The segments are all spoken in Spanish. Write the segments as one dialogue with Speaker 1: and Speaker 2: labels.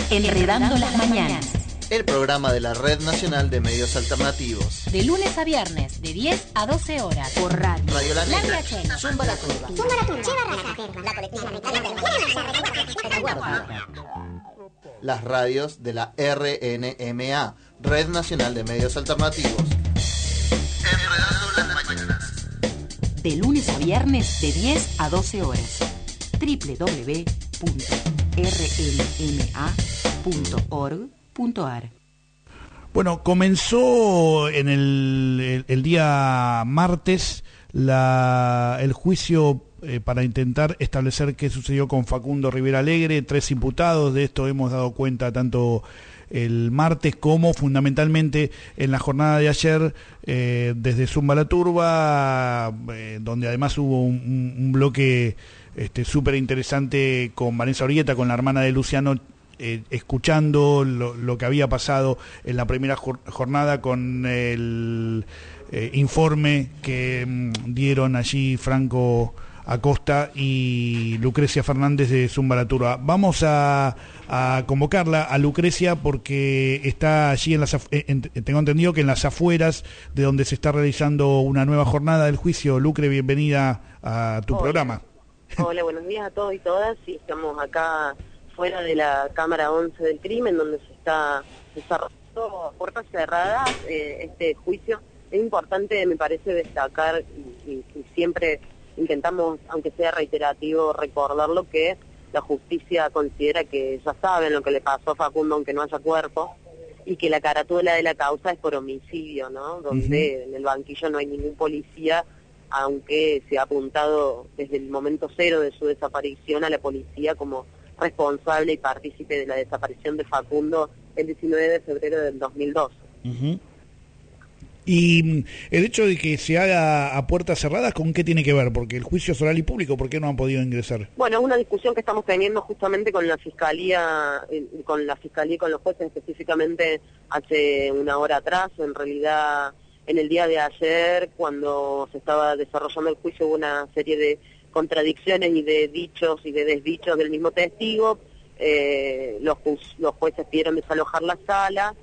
Speaker 1: Enredando las Mañanas.
Speaker 2: El programa de la Red Nacional de Medios Alternativos.
Speaker 1: De lunes a viernes, de 10 a 12 horas. Por radio.
Speaker 2: Radio La Negra.
Speaker 1: Zumba la Turba.
Speaker 2: Las radios de la RNMA, Red Nacional de Medios Alternativos. Enredando las Mañanas.
Speaker 1: De lunes a viernes, de 10 a 12 horas. www.rnma.org.ar.
Speaker 3: Bueno, comenzó en el día martes el juicio para intentar establecer qué sucedió con Facundo Rivera Alegre, 3 imputados. De esto hemos dado cuenta tanto el martes como fundamentalmente en la jornada de ayer desde Zumba la Turba, donde además hubo un bloque súper interesante con Vanessa Orrieta, con la hermana de Luciano, escuchando lo que había pasado en la primera jornada con el informe que dieron allí Franco Acosta y Lucrecia Fernández de Zumba la Turba. Vamos a convocarla a Lucrecia porque está allí tengo entendido que en las afueras de donde se está realizando una nueva jornada del juicio. Lucre, bienvenida a tu programa.
Speaker 4: Hola, buenos días a todos y todas. Sí, estamos acá fuera de la Cámara 11 del crimen, donde se está desarrollando a puertas cerradas este juicio. Es importante, me parece, destacar, y siempre intentamos, aunque sea reiterativo, recordarlo, que la justicia considera que ya saben lo que le pasó a Facundo aunque no haya cuerpo, y que la carátula de la causa es por homicidio, ¿no? Donde en el banquillo no hay ningún policía, aunque se ha apuntado desde el momento cero de su desaparición a la policía como responsable y partícipe de la desaparición de Facundo el 19 de febrero del 2012.
Speaker 3: Y el hecho de que se haga a puertas cerradas, ¿con qué tiene que ver? Porque el juicio es oral y público, ¿por qué no han podido ingresar?
Speaker 4: Bueno, es una discusión que estamos teniendo justamente con la Fiscalía y con los jueces, específicamente hace una hora atrás. En realidad, en el día de ayer, cuando se estaba desarrollando el juicio, hubo una serie de contradicciones y de dichos y de desdichos del mismo testigo. Los jueces pidieron desalojar la sala,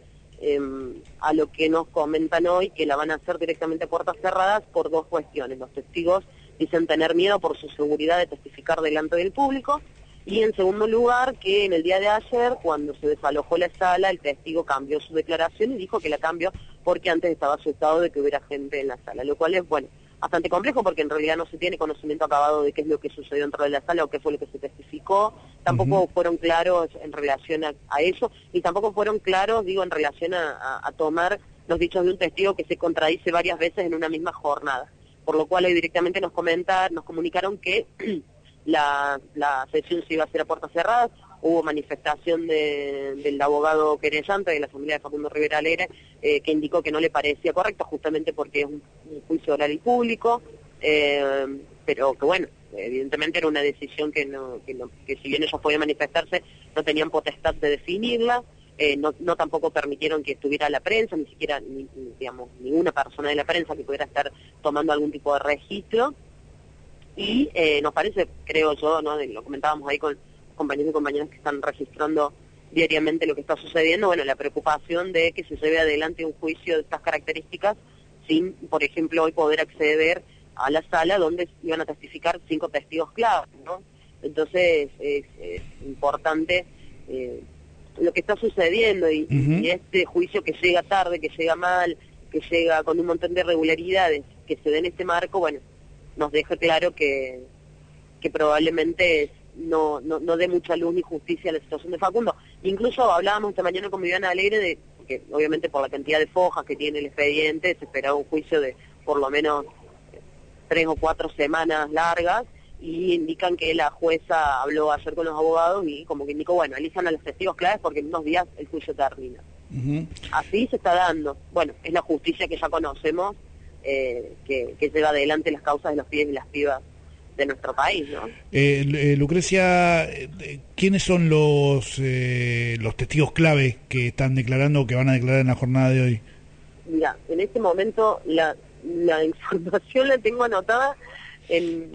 Speaker 4: a lo que nos comentan hoy que la van a hacer directamente a puertas cerradas por 2 cuestiones. Los testigos dicen tener miedo por su seguridad de testificar delante del público, y en segundo lugar que en el día de ayer, cuando se desalojó la sala, el testigo cambió su declaración y dijo que la cambió porque antes estaba asustado de que hubiera gente en la sala, lo cual es, bueno, bastante complejo porque en realidad no se tiene conocimiento acabado de qué es lo que sucedió dentro de la sala o qué fue lo que se testificó. Tampoco fueron claros en relación a eso, y tampoco fueron claros, digo, en relación a tomar los dichos de un testigo que se contradice varias veces en una misma jornada. Por lo cual hoy directamente nos comunicaron que la sesión se iba a hacer a puertas cerradas. Hubo manifestación del abogado querellante de la familia de Facundo Rivera Alegre, que indicó que no le parecía correcto, justamente porque es un juicio oral y público, pero que bueno, evidentemente era una decisión que si bien ellos podían manifestarse, no tenían potestad de definirla. No tampoco permitieron que estuviera la prensa, ni siquiera digamos ninguna persona de la prensa que pudiera estar tomando algún tipo de registro. Y nos parece, creo yo, ¿no? Lo comentábamos ahí con compañeros y compañeras que están registrando diariamente lo que está sucediendo, bueno, la preocupación de que se lleve adelante un juicio de estas características sin, por ejemplo, hoy poder acceder a la sala donde iban a testificar 5 testigos clave, ¿no? Entonces es importante lo que está sucediendo y este juicio que llega tarde, que llega mal, que llega con un montón de irregularidades, que se den este marco, bueno, nos deja claro que probablemente no dé mucha luz ni justicia a la situación de Facundo. Incluso hablábamos esta mañana con Viviana Alegre que obviamente por la cantidad de fojas que tiene el expediente se esperaba un juicio de por lo menos 3 o 4 semanas largas, y indican que la jueza habló ayer con los abogados y como que indicó, bueno, elijan a los testigos claves porque en unos días el juicio termina. Así se está dando. Bueno, es la justicia que ya conocemos, que lleva adelante las causas de los pibes y las pibas de nuestro país, ¿no?
Speaker 3: Lucrecia, ¿quiénes son los testigos clave que están declarando o que van a declarar en la jornada de hoy?
Speaker 4: Mira, en este momento la información la tengo anotada en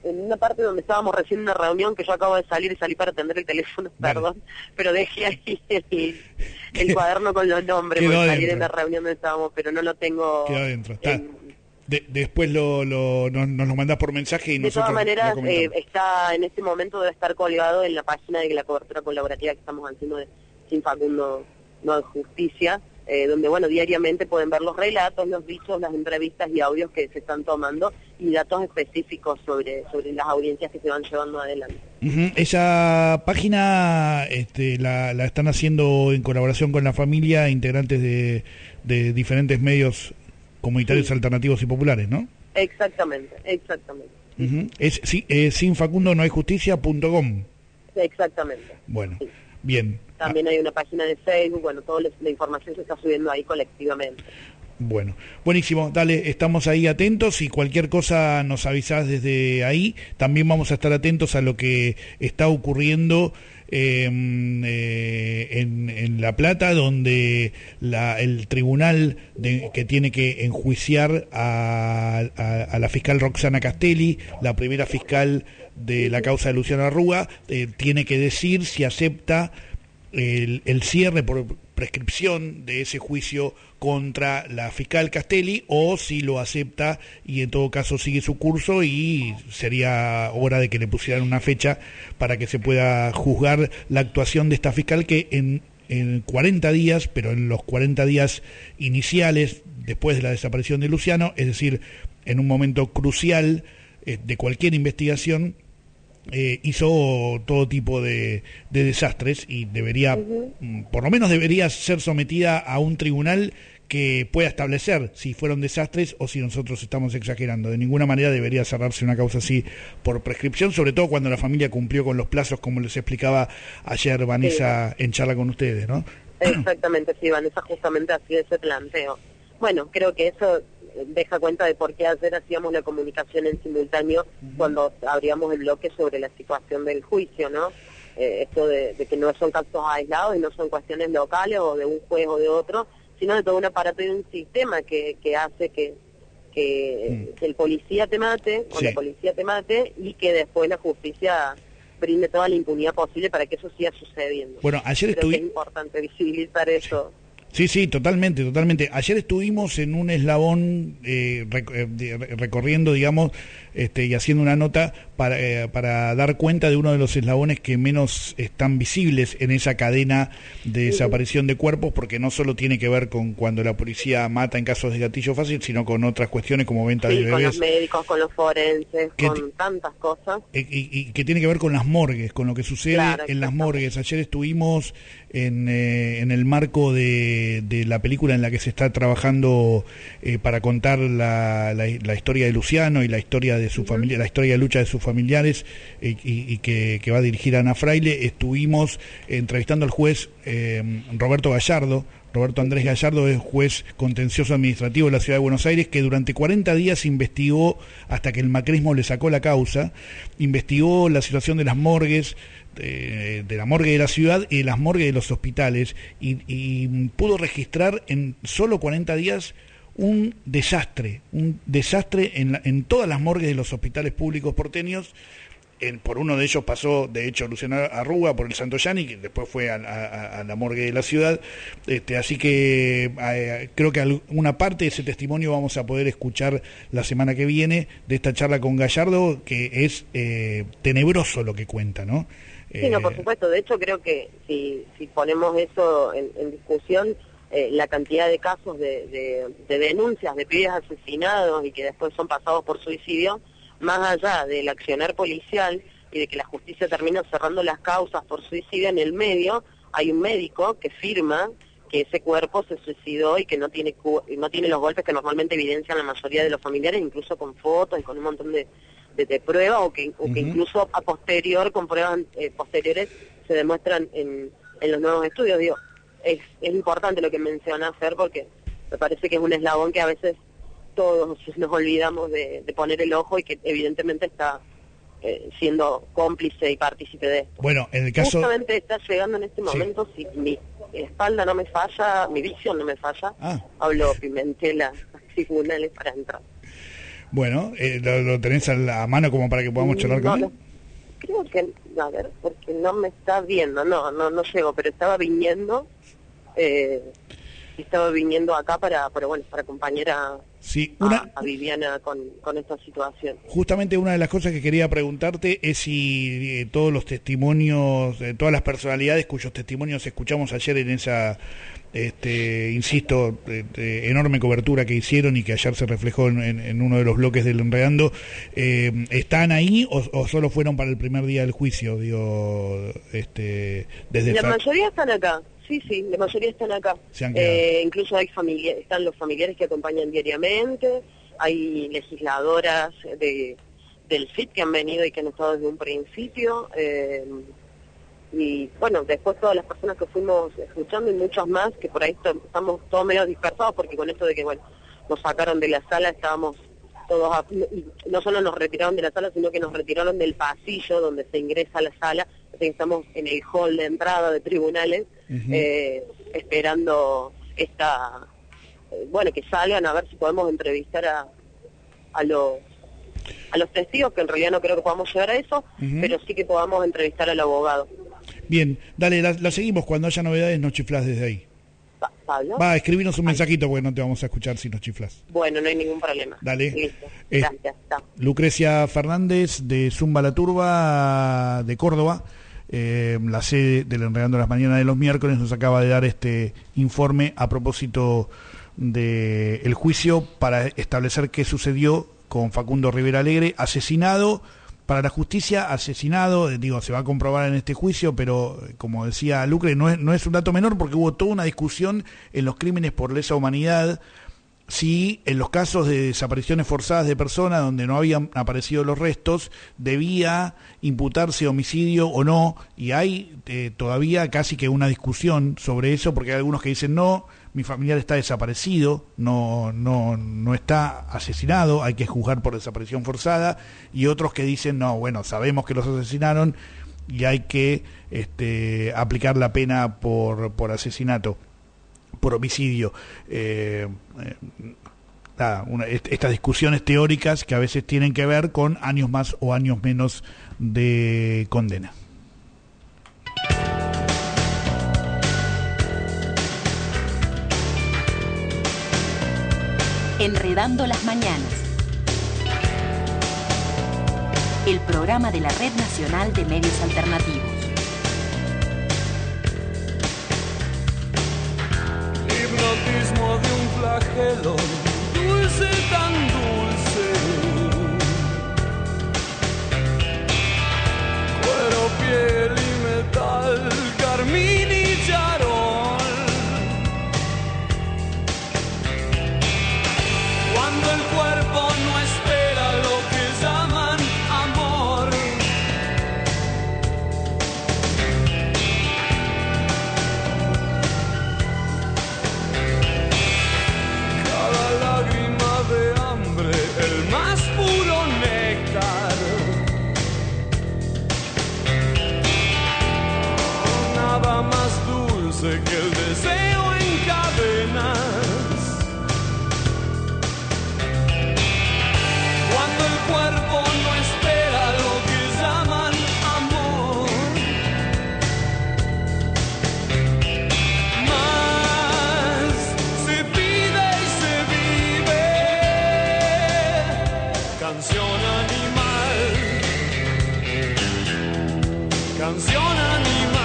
Speaker 4: en una parte donde estábamos recién en una reunión, que yo acabo de salir y salí para atender el teléfono, perdón, pero dejé ahí el cuaderno con los nombres, porque salí de la reunión donde estábamos, pero no lo tengo.
Speaker 3: Quedó adentro, está. Después nos lo mandás por mensaje y nosotros.
Speaker 4: De todas maneras, está en este momento, debe estar colgado en la página de la cobertura colaborativa que estamos haciendo de Sin Facundo No hay Justicia, donde, bueno, diariamente pueden ver los relatos, los dichos, las entrevistas y audios que se están tomando y datos específicos sobre las audiencias que se van llevando adelante.
Speaker 3: Esa página la están haciendo en colaboración con la familia, integrantes de diferentes medios comunitarios, alternativos y populares, ¿no?
Speaker 4: Exactamente.
Speaker 3: Es sinfacundonohayjusticia.com.
Speaker 4: Exactamente.
Speaker 3: Bueno, sí. Bien.
Speaker 4: También hay una página de Facebook, bueno, toda la información se está subiendo ahí colectivamente.
Speaker 3: Bueno, buenísimo, dale, estamos ahí atentos y cualquier cosa nos avisás desde ahí. También vamos a estar atentos a lo que está ocurriendo en La Plata, donde el tribunal que tiene que enjuiciar a la fiscal Roxana Castelli, la primera fiscal de la causa de Luciano Arruga, tiene que decir si acepta el cierre por prescripción de ese juicio contra la fiscal Castelli o si lo acepta y en todo caso sigue su curso, y sería hora de que le pusieran una fecha para que se pueda juzgar la actuación de esta fiscal que en 40 días, pero en los 40 días iniciales después de la desaparición de Luciano, es decir, en un momento crucial de cualquier investigación, hizo todo tipo de desastres y debería, por lo menos debería ser sometida a un tribunal que pueda establecer si fueron desastres o si nosotros estamos exagerando. De ninguna manera debería cerrarse una causa así por prescripción, sobre todo cuando la familia cumplió con los plazos, como les explicaba ayer Vanessa en charla con ustedes, ¿no?
Speaker 4: Exactamente, sí, Vanessa justamente así ese planteo. Bueno, creo que eso deja cuenta de por qué ayer hacíamos la comunicación en simultáneo cuando abríamos el bloque sobre la situación del juicio, ¿no? Esto de que no son casos aislados y no son cuestiones locales o de un juez o de otro, sino de todo un aparato y un sistema que hace que el policía te mate, o la policía te mate, y que después la justicia brinde toda la impunidad posible para que eso siga sucediendo.
Speaker 3: Bueno, ayer
Speaker 4: creo que es importante visibilizar eso.
Speaker 3: Sí, totalmente. Ayer estuvimos en un eslabón recorriendo, digamos, y haciendo una nota para dar cuenta de uno de los eslabones que menos están visibles en esa cadena de desaparición de cuerpos, porque no solo tiene que ver con cuando la policía mata en casos de gatillo fácil, sino con otras cuestiones como venta de bebés.
Speaker 4: Con los médicos, con los forenses, con tantas cosas.
Speaker 3: Y que tiene que ver con las morgues, con lo que sucede en las morgues. Ayer estuvimos en el marco de la película en la que se está trabajando para contar la historia de Luciano y la historia de su familia, la historia de lucha de sus familiares, y que va a dirigir Ana Fraile. Estuvimos entrevistando al juez Roberto Andrés Gallardo, es juez contencioso administrativo de la Ciudad de Buenos Aires, que durante 40 días investigó, hasta que el macrismo le sacó la causa, investigó la situación de las morgues, de la morgue de la ciudad y de las morgues de los hospitales, y pudo registrar en solo 40 días un desastre en todas las morgues de los hospitales públicos porteños. Por uno de ellos pasó, de hecho, Luciano Arruga, por el Santoyani, que después fue a la morgue de la ciudad. Así que creo que alguna parte de ese testimonio vamos a poder escuchar la semana que viene, de esta charla con Gallardo, que es tenebroso lo que cuenta, ¿no?
Speaker 4: Sí, no, por supuesto. De hecho, creo que si ponemos eso en discusión, la cantidad de casos de denuncias de pibes asesinados y que después son pasados por suicidio, más allá del accionar policial y de que la justicia termina cerrando las causas por suicidio, en el medio hay un médico que firma que ese cuerpo se suicidó y que no tiene los golpes que normalmente evidencian la mayoría de los familiares, incluso con fotos y con un montón de pruebas, o que incluso a posterior, con pruebas posteriores, se demuestran en los nuevos estudios. Digo, es importante lo que menciona Fer, porque me parece que es un eslabón que a veces todos nos olvidamos de poner el ojo, y que evidentemente está siendo cómplice y partícipe de esto.
Speaker 3: Bueno, en el caso...
Speaker 4: Justamente está llegando en este momento, si mi espalda no me falla, mi visión no me falla, hablo Pimentel a tribunales para entrar.
Speaker 3: Bueno, ¿lo tenés a la mano como para que podamos charlar con él?
Speaker 4: Creo que, a ver, porque no me está viendo, no llego, pero estaba viniendo acá para acompañar a Viviana con esta situación.
Speaker 3: Justamente una de las cosas que quería preguntarte es si todos los testimonios, todas las personalidades cuyos testimonios escuchamos ayer en esa, insisto, enorme cobertura que hicieron y que ayer se reflejó en uno de los bloques del Enredando, ¿están ahí o solo fueron para el primer día del juicio? Digo, desde
Speaker 4: la mayoría están acá. Sí, la mayoría están acá. Incluso están los familiares que acompañan diariamente, hay legisladoras del FIT que han venido y que han estado desde un principio, y bueno, después todas las personas que fuimos escuchando y muchos más, que por ahí estamos todos medio dispersados, porque con esto de que, nos sacaron de la sala, estábamos todos, no solo nos retiraron de la sala, sino que nos retiraron del pasillo donde se ingresa a la sala, así que estamos en el hall de entrada de tribunales, esperando que salgan a ver si podemos entrevistar a los testigos, que en realidad no creo que podamos llegar a eso, pero sí que podamos entrevistar al abogado.
Speaker 3: Bien, dale, la seguimos. Cuando haya novedades nos chiflás desde ahí.
Speaker 4: ¿Pablo?
Speaker 3: Escribinos un mensajito porque no te vamos a escuchar si nos chiflás.
Speaker 4: Bueno, no hay ningún problema.
Speaker 3: Dale.
Speaker 4: Listo. Gracias.
Speaker 3: Lucrecia Fernández de Zumba La Turba de Córdoba, la sede del Enredando las Mañanas de los miércoles, nos acaba de dar este informe a propósito del juicio para establecer qué sucedió con Facundo Rivera Alegre, asesinado. Para la justicia, asesinado, se va a comprobar en este juicio, pero como decía Lucre, no es un dato menor, porque hubo toda una discusión en los crímenes por lesa humanidad, si en los casos de desapariciones forzadas de personas donde no habían aparecido los restos, debía imputarse homicidio o no, y hay todavía casi que una discusión sobre eso, porque hay algunos que dicen no, mi familiar está desaparecido, no está asesinado, hay que juzgar por desaparición forzada, y otros que dicen no, sabemos que los asesinaron y hay que aplicar la pena por asesinato, por homicidio. Estas discusiones teóricas que a veces tienen que ver con años más o años menos de condena.
Speaker 1: Enredando las Mañanas. El programa de la Red Nacional de Medios Alternativos.
Speaker 5: Hipnotismo de un flagelo, dulce tan dulce. Cuero, piel y metal, carmín y charol. Cuando el cuerpo no espera lo que llaman amor. Cada lágrima de hambre, el más puro néctar. Nada más dulce que el deseo en cadenas. Cuando el cuerpo no espera lo que llaman amor. Más se pide y se vive. Canción animal. Canción animal.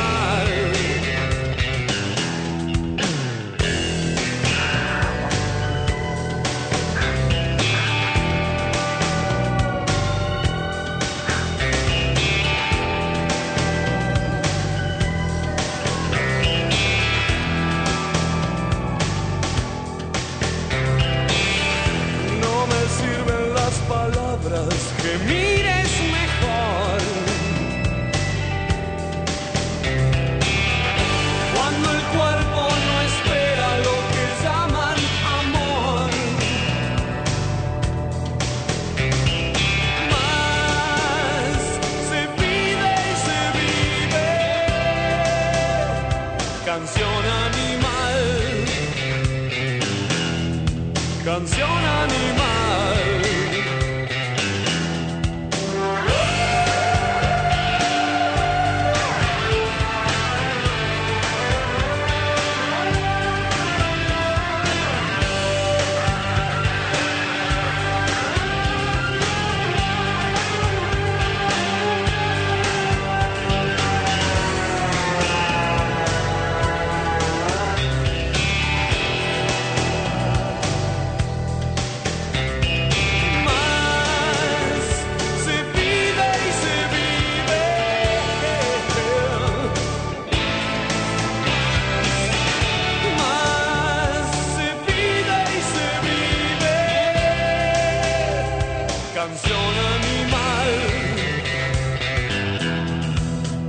Speaker 5: Que mires mejor. Cuando el cuerpo no espera lo que llaman amor. Más se pide y se vive. Canción animal. Canción animal.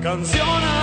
Speaker 5: canción